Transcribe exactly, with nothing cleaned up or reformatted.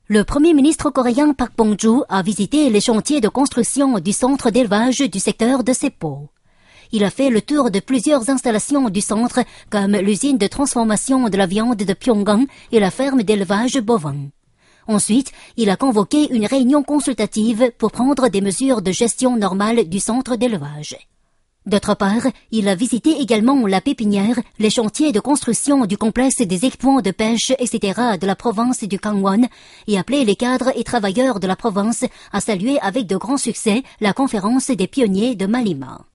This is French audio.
Le premier ministre coréen Park Bong-joo a visité les chantiers de construction du centre d'élevage du secteur de Seppo. Il a fait le tour de plusieurs installations du centre comme l'usine de transformation de la viande de Pyongan et la ferme d'élevage bovin. Ensuite, il a convoqué une réunion consultative pour prendre des mesures de gestion normale du centre d'élevage. D'autre part, il a visité également la pépinière, les chantiers de construction du complexe des équipements de pêche, et cetera de la province du Gangwon et appelé les cadres et travailleurs de la province à saluer avec de grands succès la conférence des pionniers de Malima.